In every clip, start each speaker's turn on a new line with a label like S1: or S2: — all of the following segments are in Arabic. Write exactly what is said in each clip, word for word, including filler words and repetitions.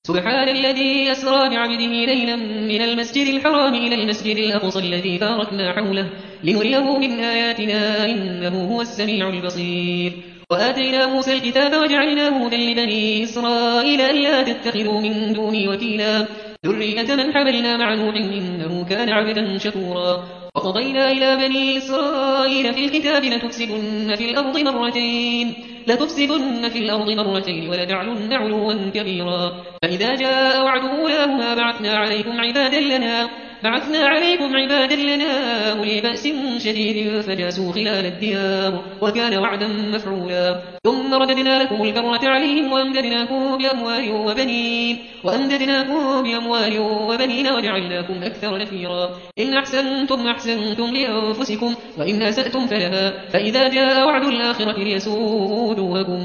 S1: سبحان الذي أسرى بعبده ليلا من المسجد الحرام إلى المسجد الأقصى الذي باركنا حوله لنريه من آياتنا إنه هو السميع البصير وآتينا موسى الكتاب وجعلناه هدى لبني إسرائيل ألا تتخذوا من دوني وكيلا ذرية من حملنا مع نوح إنه كان عبدا شكورا وقضينا إلى بني إسرائيل في الكتاب لتفسدن في الأرض مرتين لتفسدن في الأرض مرتين ولتعلن علوا كبيرا فإذا جاء وعد أولاهما بعثنا عليكم عبادا لنا بعثنا عليكم عبادا لنا أولي بأس شديد فجاسوا خلال الديار وكان وعدا مفعولا ثم رددنا لكم الكرة عليهم وأمددناكم بأموال وبنين وأمددناكم بأموال وبنين وجعلناكم أكثر نفيرا إن أحسنتم أحسنتم لأنفسكم وإن أسأتم فلها فإذا جاء وعد الآخرة ليسوءوا وجوهكم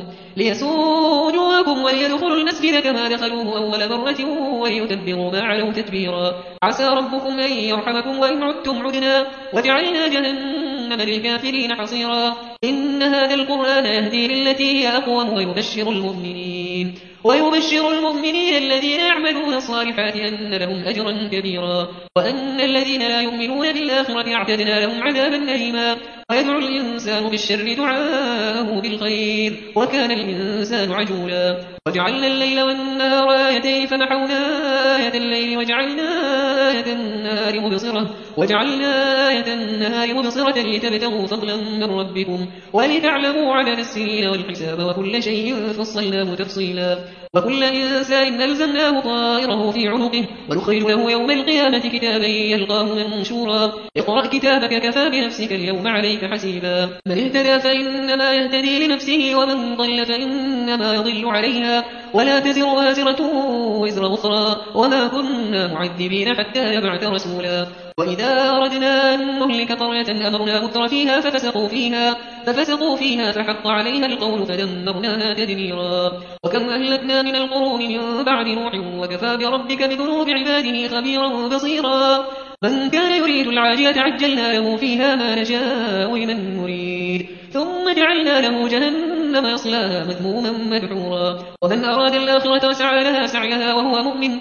S1: ليسوء وجوهكم وليدخلوا المسجد كما دخلوه أول مرة وليتبروا ما علوا تتبيرا عسى ربكم أن يرحمكم وإن عدتم عدنا وجعلنا جهنم للكافرين حصيرا إن هذا القرآن يهدي للتي هي أقوم ويبشر المؤمنين ويبشر المؤمنين الذين يعملون الصالحات أن لهم أجرا كبيرا وأن الذين لا يؤمنون بالآخرة اعتدنا لهم عذابا أليما ويدعو الإنسان بالشر دعاءه بالخير وكان الإنسان عجولا وجعلنا الليل والنهار آيتين فمحونا آية الليل وجعلنا آية النهار مبصرة وجعلنا آية النهار مبصرة لتبتغوا فضلا من ربكم ولتعلموا عدد السنين والحساب وكل شيء فصلناه تفصيلا وكل إنسان ألزمناه طائره في عنقه ونخرج له يوم القيامة كتابا يلقاه منشورا اقرأ كتابك كفى بنفسك اليوم عليك حسيبا من اهتدى فإنما يهتدي لنفسه ومن ضل فإنما يضل عليها ولا تزر وازرة وزر أخرى وما كنا معذبين حتى يبعث رسولا وإذا أردنا أن نهلك قرية أمرنا متر فيها ففسقوا فيها ففسقوا فيها فحق عليها القول فدمرناها تدميرا وكم أهلكنا من القرون من بعد نوح وكفى بربك بذنوب عباده خبيرا بصيرا من كان يريد العاجلة عجلنا له فيها ما نشاء لمن نريد ثم جعلنا له جهنم يصلاها مذموما مدحورا ومن أراد الآخرة وسعى لها سعيها وهو مؤمن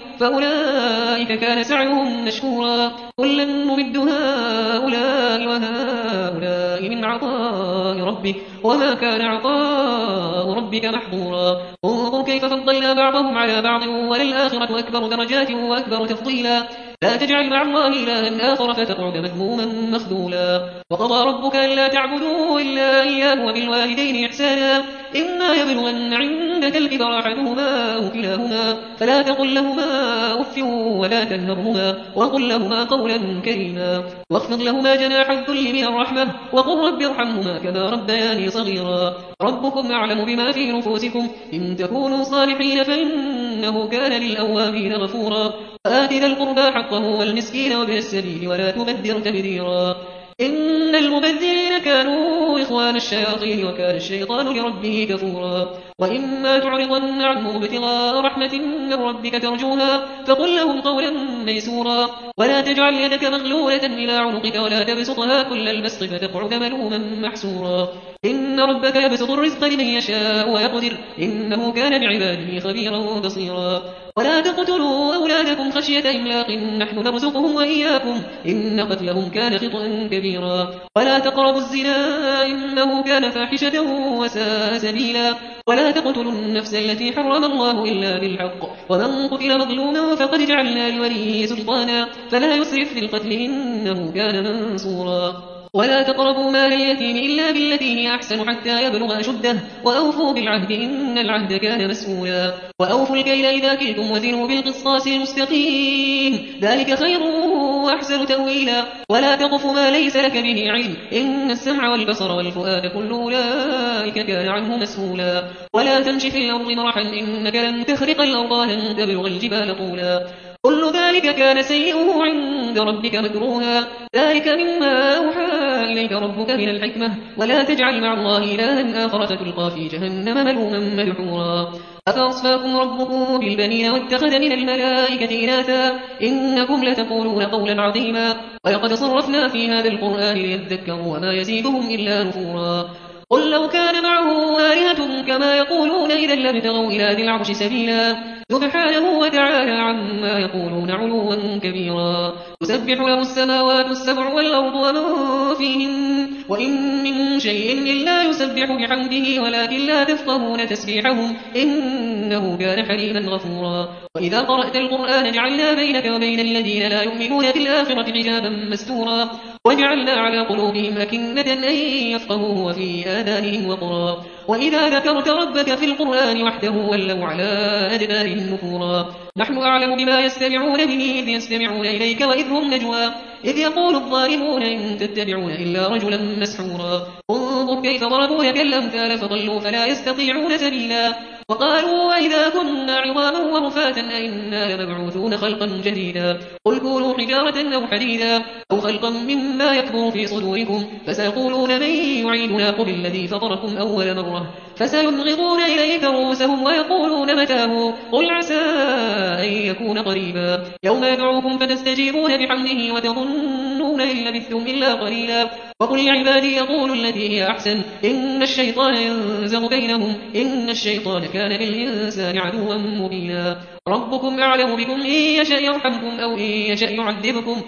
S1: فأولئك كان سعيهم مشكورا كلا نمد هؤلاء وهؤلاء من عطاء ربك وما كان عطاء ربك محظورا انظر كيف فضلنا بعضهم على بعض وللآخرة أكبر درجات وأكبر تفضيلا لا تجعل مع الله إلها آخر فتقعد مذموما مخذولا وقضى ربك ألا تعبدوا إلا إياه وبالوالدين إحسانا إما يبلغن عندك الكبر أحدهما أو كلاهما فلا تقل لهما أف ولا تنهرهما وقل لهما قولا كريما واخفض لهما جناح الذل من الرحمة وقل رب ارحمهما كما ربياني صغيرا ربكم أعلم بما في نفوسكم إن تكونوا صالحين فإنه كان للأوابين غفورا وآت ذا القربى حقه والمسكين وابن السبيل ولا تبذر تبذيرا إن المبذرين كانوا إخوان الشياطين وكان الشيطان لربه كفورا وإما تعرضن عنهم ابتغاء رحمة من ربك ترجوها فقل لهم قولا ميسورا ولا تجعل يدك مغلولة إلى عنقك ولا تبسطها كل البسط فتقعد ملوما محسورا إن ربك يبسط الرزق لمن يشاء ويقدر إنه كان بعباده خبيرا بصيرا ولا تقتلوا أولادكم خشية إملاق نحن نرزقهم وإياكم إن قتلهم كان خطأ كبيرا ولا تقربوا الزنا إنه كان فاحشة وساء سبيلا ولا تقتلوا النفس التي حرم الله إلا بالحق ومن قتل مظلوما فقد جعلنا لوليه سلطانا فلا يسرف في القتل إنه كان منصورا ولا تقربوا مال اليتيم إلا بالتي هي أحسن حتى يبلغ أشده وأوفوا بالعهد إن العهد كان مسؤولا وأوفوا الكيل إذا كلتم وزنوا بالقسطاس المستقيم ذلك خير وأحسن تأويلا ولا تقف ما ليس لك به علم إن السمع والبصر والفؤاد كل أولئك كان عنه مسؤولا ولا تمش في الأرض مرحا إنك لن تخرق الأرض لن تبلغ الجبال طولا كل ذلك كان سيئه عند ربك مكروها ذلك مما أوحى إليك ربك من الحكمة ولا تجعل مع الله إلها آخر فتلقى في جهنم ملوما مدحورا أفأصفاكم ربكم بالبنين واتخذ من الملائكة إناثا إنكم لتقولون قولا عظيما ولقد صرفنا في هذا القرآن ليذكروا وما يزيدهم إلا نفورا قل لو كان معه آلهة كما يقولون إذا لابتغوا إلى ذي العرش سبيلا سبحانه وتعالى عما يقولون علوا كبيرا تسبح له السماوات السبع والأرض ومن فيهن وإن من شيء إلا يسبح بحمده ولكن لا تفقهون تسبيحهم إنه كان حليما غفورا وإذا قرأت القرآن جعلنا بينك وبين الذين لا يؤمنون بالآخرة حجابا مستورا وجعلنا على قلوبهم أكنة أن يفقهوه وفي آذانهم وقرا وإذا ذكرت ربك في القرآن وحده ولوا على أدبارهم نفورا نحن أعلم بما يستمعون به إذ يستمعون إليك وإذ هم نجوى إذ يقول الظالمون إن تتبعون إلا رجلا مسحورا انظر كيف ضربوا لك الأمثال فضلوا فلا يستطيعون سبيلا وقالوا وإذا كنا عظاما ورفاتا أئنا لمبعوثون خلقا جديدا قل كونوا حجارة أو حديدا أو خلقا مما يكبر في صدوركم فسيقولون من يعيدنا قل الذي فطركم أول مرة فسينغضون إليك رؤوسهم ويقولون متاه قل عسى أن يكون قريبا يوم يدعوكم فتستجيبون بحمده وتظنون إن لبثتم إلا قليلا وقل لعبادي يقولوا التي هي أحسن إن الشيطان ينزغ بينهم إن الشيطان كان للإنسان عدوا مبينا ربكم أعلم بكم إن يشأ يرحمكم أو إن يشأ يعذبكم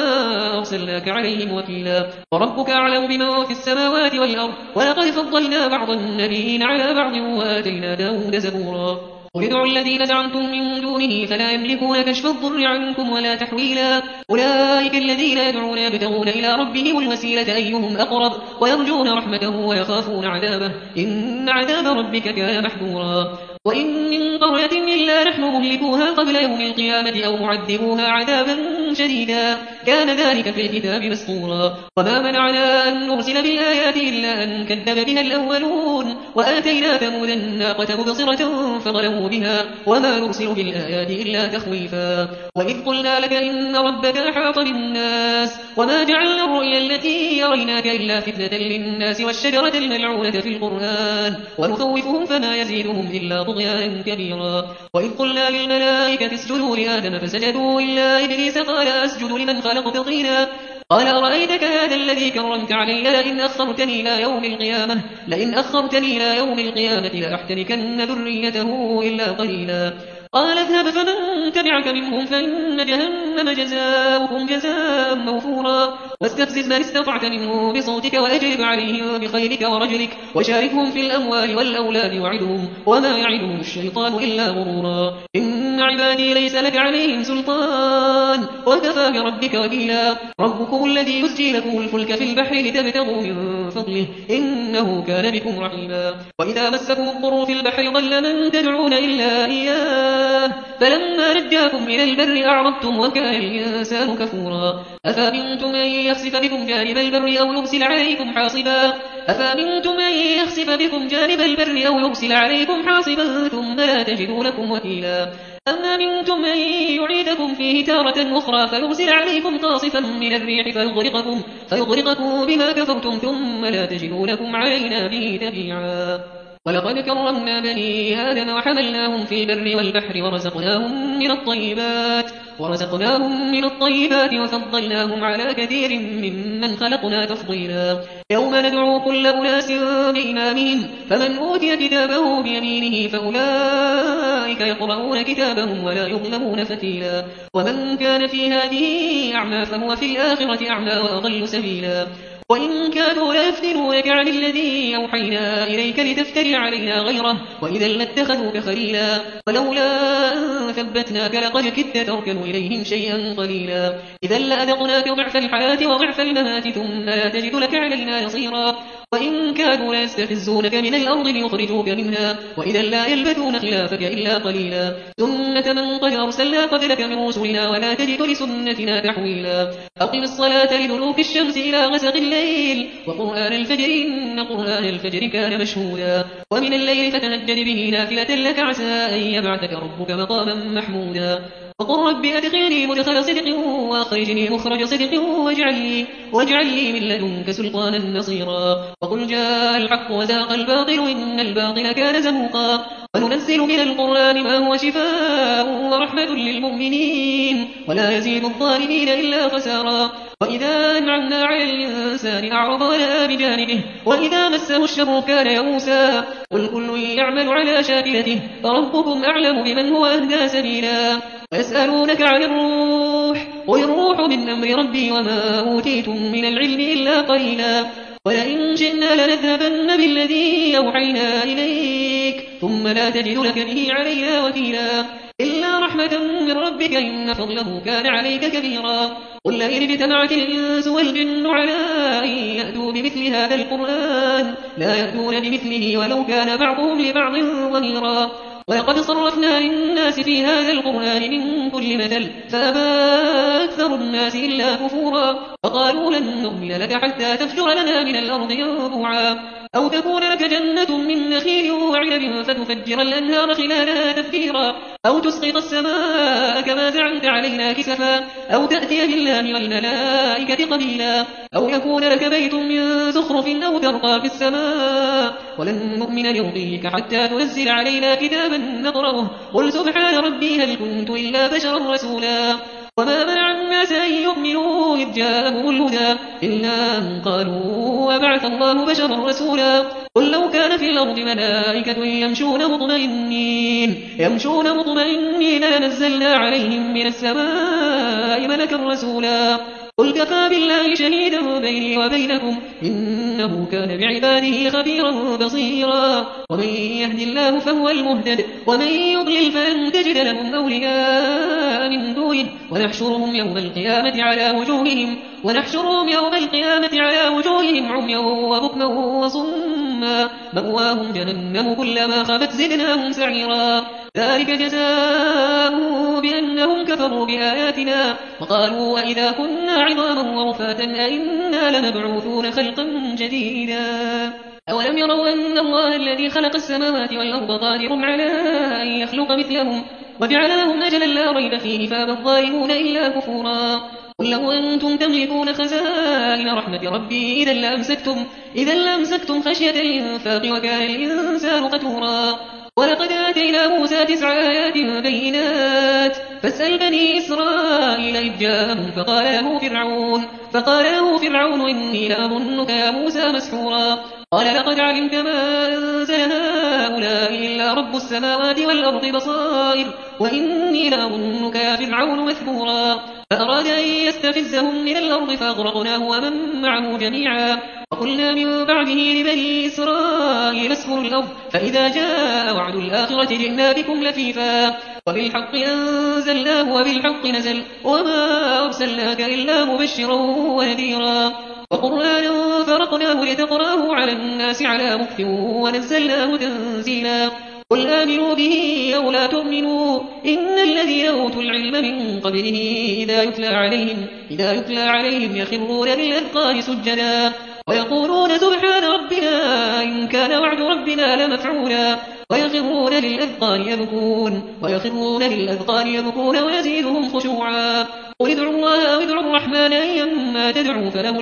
S1: وما أرسلناك عليهم وكيلا وربك أعلم بمن في السماوات والأرض ولقد فضلنا بعض النبيين على بعض وآتينا داود زبورا قل ادعوا الذين زعمتم من دونه فلا يملكون كشف الضر عنكم ولا تحويلا أولئك الذين يدعون يبتغون إلى ربهم الوسيلة أيهم أقرب ويرجون رحمته ويخافون عذابه إن عذاب ربك كان محذورا وإن من قرية إلا نحن مهلكوها قبل يوم القيامة أو معذبوها عذابا شديدا كان ذلك في الكتاب مسطورا وما منعنا أن نرسل بالآيات إلا أن كذب بها الأولون وآتينا ثمود الناقة مبصرة فظلموا بها وما نرسل بالآيات إلا تخويفا وإذ قلنا لك إن ربك أحاط بالناس وما جعلنا الرؤيا التي يريناك إلا فتنة للناس والشجرة الملعونة في القرآن ونخوفهم فما يزيدهم إلا طغيانا كبيرا وإذ قلنا للملائكة اسجدوا لآدم فسجدوا إلا إبليس قال أسجد لمن خلقت طينا قال أرأيتك هذا الذي كرمت علي لئن أخرتني إلى يوم القيامة لئن أخرتني إلى يوم القيامة لأحتركن ذريته إلا قليلا قال اذهب فمن تبعك منهم فإن جهنم جزاؤكم جزاء موفورا واستفزز من استطعت منهم بصوتك وأجلب عليهم بخيلك ورجلك وشاركهم في الأموال والأولاد وعدهم وما يعدهم الشيطان إلا غرورا إن عبادي ليس لك عليهم سلطان وكفى بربك وكيلا ربكم الذي يسجي لكم الفلك في البحر لتبتغوا من فضله إنه كان بكم رحيما وإذا مسكم الضر في البحر ضل من تدعون إلا إياه فلما نجاكم إلى البر أعرضتم وكان الإنسان كفورا أفأمنتم أن يخسف بكم جانب البر أو يرسل عليكم حاصبا أفأمنتم أن يخسف بكم جانب البر أو يرسل عليكم حاصبا ثم لا تجدوا لكم وكيلا أم أمنتم أن يعيدكم فيه تارة أخرى فيرسل عليكم قاصفا من الريح فيغرقكم, فيغرقكم بما كفرتم ثم لا تجدوا لكم علينا به تبيعا ولقد كرمنا بني آدم وحملناهم في البر والبحر ورزقناهم من الطيبات ورزقناهم من الطيبات وفضلناهم على كثير ممن خلقنا تفضيلا يوم ندعو كل أناس بإمامهم فمن أوتي كتابه بيمينه فأولئك يقرؤون كتابهم ولا يظلمون فتيلا ومن كان في هذه أعمى فهو في الآخرة أعمى وأضل سبيلا وإن كانوا ليفتنونك عن الذي أوحينا إليك لتفتري علينا غيره وإذا لاتخذوك خليلا ولولا أن ثبتناك لقد كدت تركن إليهم شيئا قليلا إذا لأذقناك ضعف الحياة وضعف الممات ثم لا تجد لك علينا نصيرا وإن كانوا ليستفزونك من الأرض ليخرجوك منها وإذا لا يلبثون خلافك إلا قليلا سنة من قد أرسلنا قبلك من رسلنا ولا تجد لسنتنا تحويلا أقم الصلاة لدلوك الشمس إلى غسق الليل وقرآن الفجر إن قرآن الفجر كان مشهودا ومن الليل فتهجد به نافلة لك عسى أن يبعثك ربك مقاما محمودا وقل رب أدخلني مدخل صدق وأخرجني مخرج صدق واجعل لي, واجعل لي من لدنك سلطانا نصيرا وقل جاء الحق وزاق الباطل إن الباطل كان زهوقا وننزل من القرآن ما هو شفاء ورحمة للمؤمنين ولا يزيد الظالمين إلا خسارا وإذا أنعمنا على الإنسان أعرض ونأى بجانبه وإذا مسه الشر كان يئوسا قل كل يعمل على شاكلته فربكم أعلم بمن هو أهدى سبيلا ويسألونك عن الروح قل الروح من أمر ربي وما أوتيتم من العلم إلا قليلا ولئن شئنا لنذهبن بالذي أوحينا إليك ثم لا تجد لك به علينا وكيلا إلا رحمة من ربك إن فضله كان عليك كبيرا قل لئن اجتمعت الإنس والجن على أن يأتوا بمثل هذا القرآن لا يأتون بمثله ولو كان بعضهم لبعض ظهيرا ولقد صرفنا للناس في هذا القرآن من كل مثل فأبى أكثر الناس إلا كفورا وقالوا لن نؤمن لك حتى تفجر لنا من الأرض ينبوعا أو تكون لك جنة من نخيل وعنب فتفجر الأنهار خلالها تفجيرا أو تسقط السماء كما زعمت علينا كسفا أو تأتي بالله والملائكة قبيلا أو يكون لك بيت من زخرف أو ترقى في السماء ولن نؤمن لرقيك حتى تنزل علينا كتابا نقرأه قل سبحان ربي هل كنت إلا بشرا رسولا وما منع الناس أن يؤمنوا إذ جاءهم الهدى إلا أن قالوا وبعث الله بشرا رسولا قل لو كان في الأرض ملائكة يمشون مطمئنين يمشون مطمئنين لنزلنا عليهم من السماء ملكا رسولا قل كفى بالله شهيدا بيني وبينكم إنه كان بعباده خبيرا بصيرا ومن يهد الله فهو المهتد ومن يضلل فلن تجد لهم أولياء من دونه ونحشرهم يوم القيامة على وجوههم ونحشرهم يوم القيامة على وجوههم عميا وبكما وصما مأواهم جهنم كلما خبت زدناهم سعيرا ذلك جزاؤهم بأنهم كفروا بآياتنا وقالوا وإذا كنا عظاما ورفاتا أئنا لمبعوثون خلقا جديدا أولم يروا أن الله الذي خلق السماوات والأرض قادر على أن يخلق مثلهم وجعل لهم أجلا لا ريب فيه فأبى الظالمون إلا كفورا قل لو أنتم تملكون خزائن رحمة ربي إذا لأمسكتم, إذا لأمسكتم خشية الإنفاق وكان الإنسان قتورا ولقد آتينا موسى تسع آيات بينات فاسأل بني إسرائيل إذ جاءهم فقال له فرعون فقال له فرعون إني لأظنك يا موسى مسحورا قال لقد علمت ما أنزل هؤلاء إلا رب السماوات والأرض بصائر وإني لأظنك يا فرعون مثبورا فأراد أن يستفزهم من الأرض فأغرقناه ومن معه جميعا وقلنا من بعده لبني إسرائيل اسكنوا الأرض فإذا جاء وعد الآخرة جئنا بكم لفيفا وبالحق أنزلناه وبالحق نزل وما أرسلناك إلا مبشرا ونذيرا وقرآنا فرقناه لتقرأه على الناس على مكث ونزلناه تنزيلا قل آمنوا به أو لا تؤمنوا إن الذين أوتوا العلم من قبله إذا يتلى عليهم, إذا يتلى عليهم يخرون للأذقان سجدا ويقولون سبحان ربنا إن كان وعد ربنا لمفعولا ويخرون للأذقان يبكون ويخرون للأذقان يبكون ويزيدهم خشوعا قل ادعوا الله أو ادعوا الرحمن أيما تدعوا فله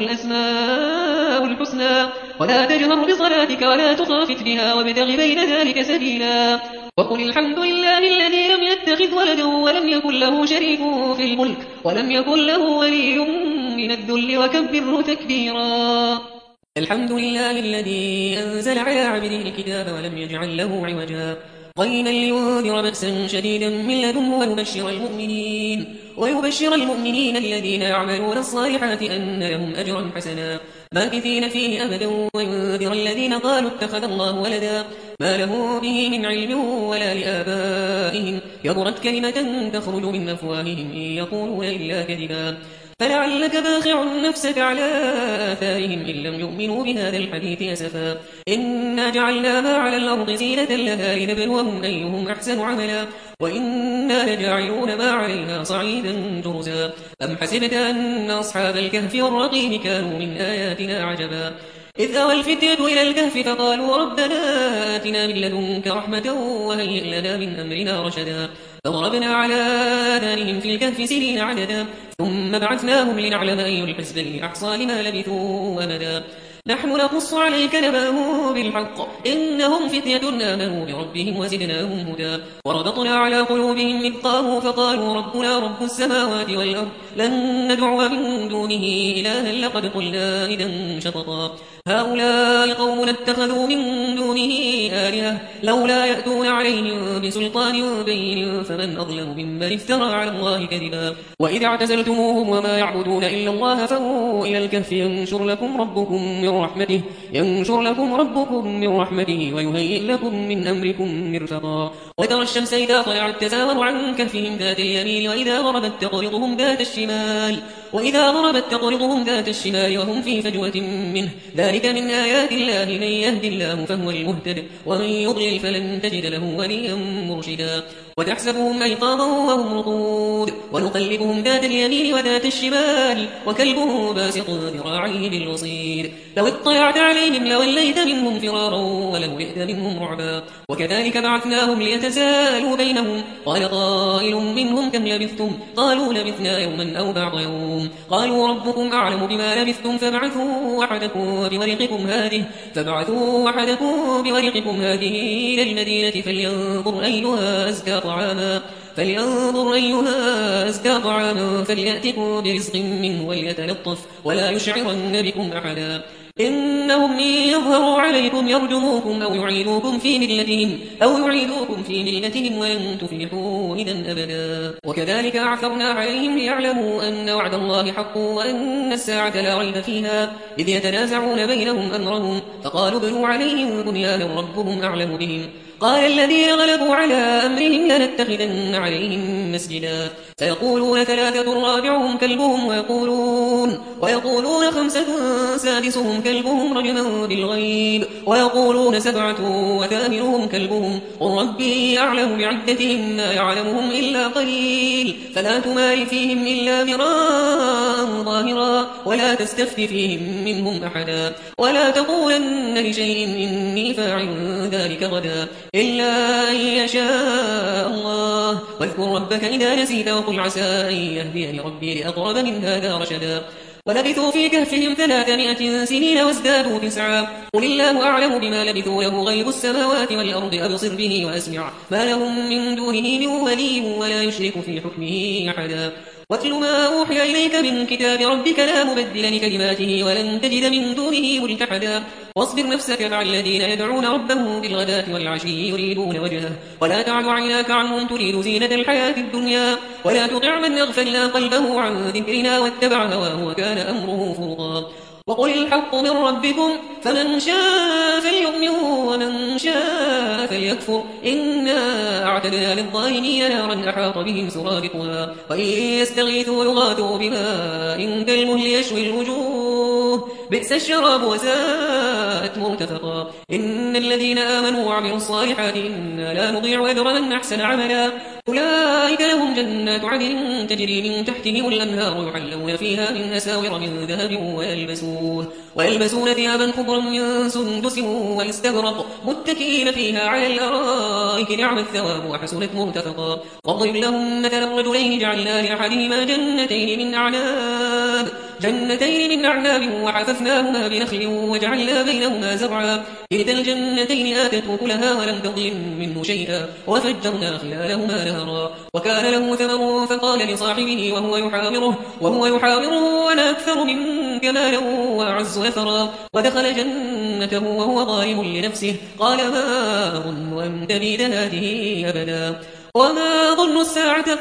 S1: الأسماء الحسنى ولا تجهر بصلاتك ولا تخافت بها وابتغ بين ذلك سبيلا وقل الحمد لله الذي لم يتخذ ولدا ولم يكن له شريك في الملك ولم يكن له ولي من الذل وكبره تكبيرا الحمد لله الذي أنزل على عبده الكتاب ولم يجعل له عوجا قيما لينذر بأسا شديدا من لدنه ويبشر المؤمنين ويبشر المؤمنين الذين يعملون الصالحات أن لهم أجرا حسنا ماكثين فيه أبدا وينذر الذين قالوا اتخذ الله ولدا ما له به من علم ولا لآبائهم كبرت كلمة تخرج من أفواههم إن يقولون إلا كذبا فلعلك باخع نفسك على آثارهم إن لم يؤمنوا بهذا الحديث أسفا إنا جعلنا ما على الأرض زينة لها لنبلوهم أيهم أحسن عملا وإنا لجاعلون ما عليها صعيدا جرزا أم حسبت أن أصحاب الكهف والرقيم كانوا من آياتنا عجبا إذ أوى الفتية إلى الكهف فقالوا ربنا آتنا من لدنك رحمة وهيئ لنا من أمرنا رشدا فضربنا على آذانهم في الكهف سنين عددا ثم بعثناهم لنعلم أي الحزبين أحصى لما لبثوا أمدا نحن نقص عليك نبأهم بالحق إنهم فتية آمنوا بربهم وزدناهم هدى وربطنا على قلوبهم إذ قاموا فقالوا ربنا رب السماوات والأرض لن ندعو من دونه إلها لقد قلنا إذا شططا هؤلاء قوم اتخذوا من دونه آلهة لولا يأتون عليهم بسلطان بين فمن أظلم ممن افترى على الله كذبا وإذ اعتزلتموهم وما يعبدون إلا الله فأووا إلى الكهف ينشر لكم ربكم من رحمته ينشر لكم ربكم من رحمته ويهيئ لكم من أمركم مرفقا وترى الشمس إذا طلعت تزاور عن كهفهم ذات اليمين وإذا غربت تقرضهم ذات الشمال وإذا غربت تقرضهم ذات الشمال وهم في فجوة منه ذلك من آيات الله من يهد الله فهو المهتد ومن يضلل فلن تجد له وليا مرشدا وتحسبهم أيقاظا وهم رقود ونقلبهم ذات اليمين وذات الشمال وكلبهم باسط ذراعيه بالوصيد لو اطلعت عليهم لوليت منهم فرارا ولملئت منهم رعبا وكذلك بعثناهم ليتساءلوا بينهم قال قائل منهم كم لبثتم قالوا لبثنا يوما أو بعض يوم قالوا ربكم أعلم بما لبثتم فابعثوا أحدكم بورقكم هذه فابعثوا أحدكم بورقكم هذه إلى المدينة فلينظر أيها أزكى طعاما فلينظر أيها أزكى طعاما فليأتكم برزق منه وليتلطف ولا يشعرن بكم أحدا إنهم إن يظهروا عليكم يرجموكم أو يعيدوكم في ملتهم أو يعيدوكم في ملتهم ولن تفلحوا إذا أبدا وكذلك أعثرنا عليهم ليعلموا أن وعد الله حق وأن الساعة لا ريب فيها إذ يتنازعون بينهم أمرهم فقالوا بنوا عليهم بنيانا ربهم أعلم بهم قال الذين غلبوا على أمرهم لنتخذن عليهم مسجدا سيقولون ثلاثة رابعهم كلبهم ويقولون, ويقولون خمسة سادسهم كلبهم رجما بالغيب ويقولون سبعة وثامنهم كلبهم قل ربي أعلم بعدتهم ما يعلمهم إلا قليل فلا تمار فيهم إلا مراء ظاهرا ولا تستفت فيهم منهم أحدا ولا تقولن لشيء إني فاعل ذلك غدا إلا أن يشاء الله واذكر ربك إذا نسيت وقل عسى أن يهديني ربي لأقرب من هذا رشدا ولبثوا في كهفهم ثلاثمائة سنين وازدادوا تسعا قل الله أعلم بما لبثوا له غيب السماوات والأرض أبصر به وأسمع ما لهم من دونه من ولي ولا يشرك في حكمه أحدا واتل ما أوحي إليك من كتاب ربك لا مبدل لكلماته ولن تجد من دونه ملتحدا واصبر نفسك مع الذين يدعون ربهم بالغداة والعشي يريدون وجهه ولا تعد عيناك عنهم تريد زينة الحياة الدنيا ولا تطع من أغفلنا قلبه عن ذكرنا واتبع هواه وكان أمره فرطا وقل الحق من ربكم فمن شاء فليؤمن ومن شاء فليكفر إنا أعتدنا للظالمين نارا أحاط بهم سرادقها وإن يستغيثوا يغاثوا بماء كالمهل يشوي الوجوه بئس الشراب وساءت مرتفقا إن الذين آمنوا وعملوا الصالحات إنا لا نضيع أجر من أحسن عملا أولئك لهم جنات عدن تجري من تحتهم الأنهار يحلون فيها من أساور من ذهب ويلبسون, ويلبسون ثيابا خضرا من سندس واستبرق متكئين فيها على الأرائك نعم الثواب وحسنت مرتفقا واضرب لهم مثلا رجلين جعلنا لأحدهما جنتين من أعناب جنتين من أعناب وحففناهما بنخل وجعلنا بينهما زرعا كلتا الجنتين آتت أكلها ولم تظلم منه شيئا وفجرنا خلالهما نهرا وكان له ثمر فقال لصاحبه وهو يحاوره وهو يحاوره أنا أكثر منك مالا وأعز نفرا ودخل جنته وهو ظالم لنفسه قال ما أظن أن تبيد هذه أبدا وما ظن الساعة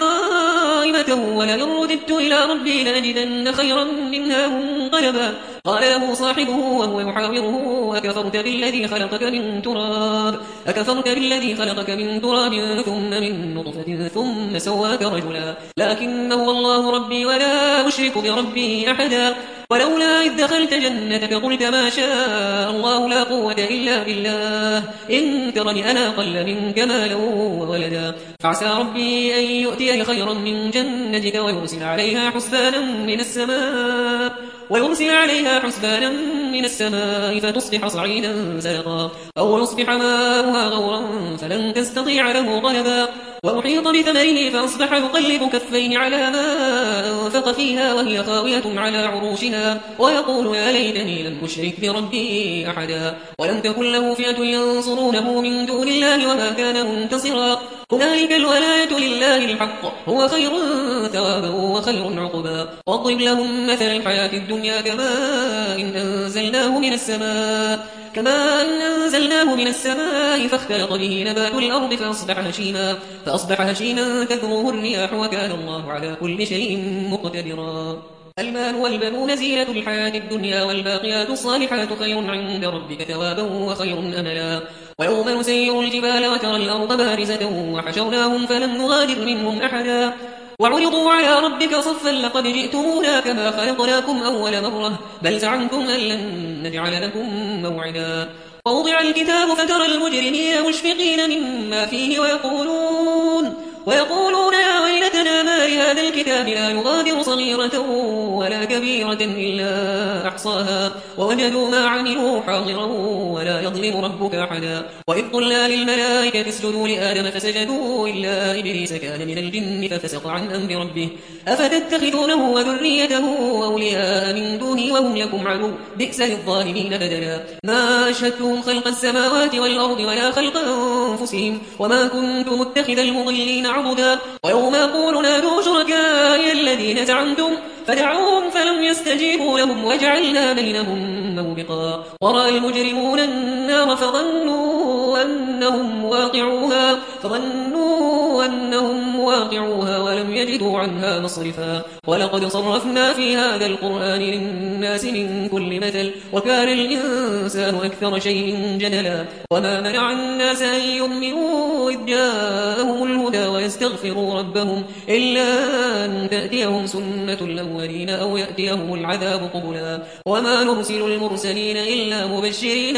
S1: قائمة ولئن رددت إلى ربي لنجدن خيرا منها منقلبا قال له صاحبه وهو يحاوره أكفرت بالذي خلقك من تراب أكفرت بالذي خلقك من تراب ثم من نطفة ثم سواك رجلا لكن هو الله ربي ولا أشرك بربي أحدا ولولا إذ دخلت جنتك قلت ما شاء الله لا قوة إلا بالله إن ترني أنا أقل منك مالا وولدا فعسى ربي أن يؤتيني خيرا من جنتك ويرسل عليها حسبانا من السماء ويرسل عليها حسبانا من السماء فتصبح صعيدا زلقا أو يصبح ماؤها غورا فلن تستطيع له طلبا وأحيط بثمره فأصبح يقلب كفيه على ما أنفق فيها وهي خاوية على عروشها ويقول يا ليتني لم أشرك بربي أحدا ولم تكن له فئة ينصرونه من دون الله وما كان منتصرا هنالك الولاية لله الحق هو خير ثوابا وخير عقبا واضرب لهم مثل الحياة الدنيا كماء إن أنزلناه من السماء كما أن أنزلناه من السماء فاختلط به نبات الأرض فأصبح هشيما فأصبح هشيما تذروه الرياح وكان الله على كل شيء مقتدرا المال والبنون زينة الحياة الدنيا والباقيات الصالحات خير عند ربك ثوابا وخير أملا ويوم نسير الجبال وترى الأرض بارزة وحشرناهم فلم نغادر منهم أحدا وعرضوا على ربك صفا لقد جئتمونا كما خلقناكم أول مرة بل زعمتم أن لن نجعل لكم موعدا ووضع الكتاب فترى المجرمين مشفقين مما فيه ويقولون ويقولون يا ويلتنا ما لهذا الكتاب لا يغادر صغيرة ولا كبيرة إلا أحصاها ووجدوا ما عملوا حاضرا ولا يظلم ربك أحدا وإذ قلنا للملائكة اسجدوا لآدم فسجدوا إلا إبليس كان من الجن ففسق عن أمر ربه أفتتخذونه وذريته أولياء من دونه وهم لكم عدو بئس للظالمين بدلا ما أشهدتهم خلق السماوات والأرض ولا خلق أنفسهم وما كنت متخذ المضلين عبدا ويوم يقول نادوا شركائي الذين زعمتم فدعوهم فلم يستجيبوا لهم وجعلنا بينهم موبقا ورأى المجرمون النار فظنوا أنهم واقعوها فظنوا أنهم واقعوها ولم يجدوا عنها مصرفا ولقد صرفنا في هذا القرآن للناس من كل مثل وكان الإنسان أكثر شيء جدلا وما منع الناس أن يؤمنوا إذ جاءهم الهدى ويستغفروا ربهم إلا أن تأتيهم سنة الأولين أو يأتيهم العذاب قبلا وما نرسل المرسلين إلا مبشرين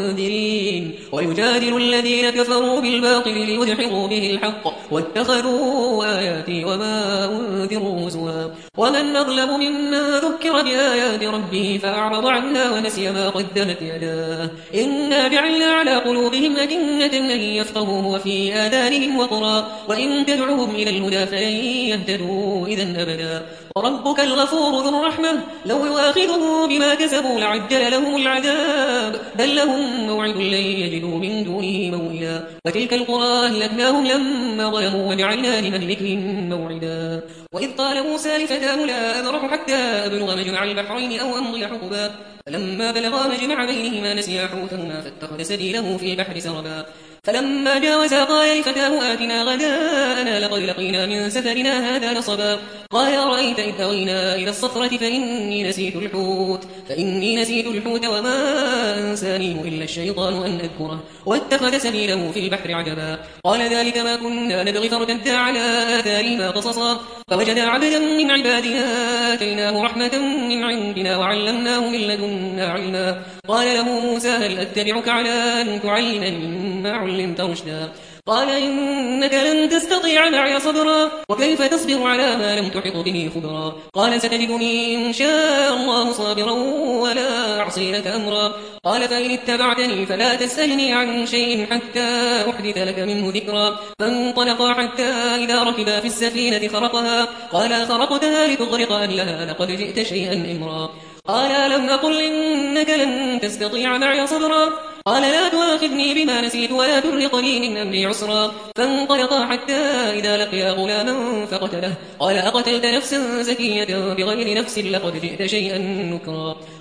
S1: ومنذرين ويجادل الذين كفروا بالباطل ليدحضوا به الحق واتخذوا آياتي وما أنذروا هزوا ومن أظلم ممن ذكر بآيات ربه فأعرض عنها ونسي ما قدمت يداه إنا جعلنا على قلوبهم أكنة أن يفقهوه وفي آذانهم وقرا وإن تدعوهم إلى الهدى فلن يهتدوا إذا أبدا وربك الغفور ذو الرحمة لو يؤاخذه بما كسبوا لعجل لهم العذاب بل لهم موعد لن يجدوا من دونه موئلا وتلك القرى أهلكناهم لما ظلموا وجعلنا لمهلكهم موعدا وإذ قال موسى لفتاه لا أبرح حتى أبلغ مجمع البحرين أو أمضي حقبا فلما بلغا مجمع بينهما نسيا حوتهما فاتخذ سبيله في البحر سربا فلما جاوزا قال لفتاه آتنا غداءنا لقد لقينا من سفرنا هذا نصبا قال أرأيت إذ أوينا إلى الصخرة فإني نسيت الحوت فإني نسيت الحوت وما أنسانيه إلا الشيطان أن أذكره واتخذ سبيله في البحر عجبا قال ذلك ما كنا نبغي فارتدا على آثارهما قصصا فوجدا عبدا من عبادنا آتيناه رحمة من عندنا وعلمناه من لدنا علما قال له موسى هل أتبعك على أن تعلمني مما علمت رشدا قال إنك لن تستطيع معي صبرا وكيف تصبر على ما لم تحط به خبرا قال ستجدني إن شاء الله صابرا ولا أعصي لك أمرا قال فإن اتبعتني فلا تسألني عن شيء حتى أحدث لك منه ذكرا فانطلقا حتى إذا ركبا في السفينة خرقها قال خرقتها لتغرق أهلها لقد جئت شيئا إمرا قال لم أقل إنك لن تستطيع معي صبرا قال لا تؤاخذني بما نسيت ولا ترهقني من أمري عسرا فانطلقا حتى إذا لقيا غلاما فقتله قال أقتلت نفسا زكية بغير نفس لقد جئت شيئا نكرا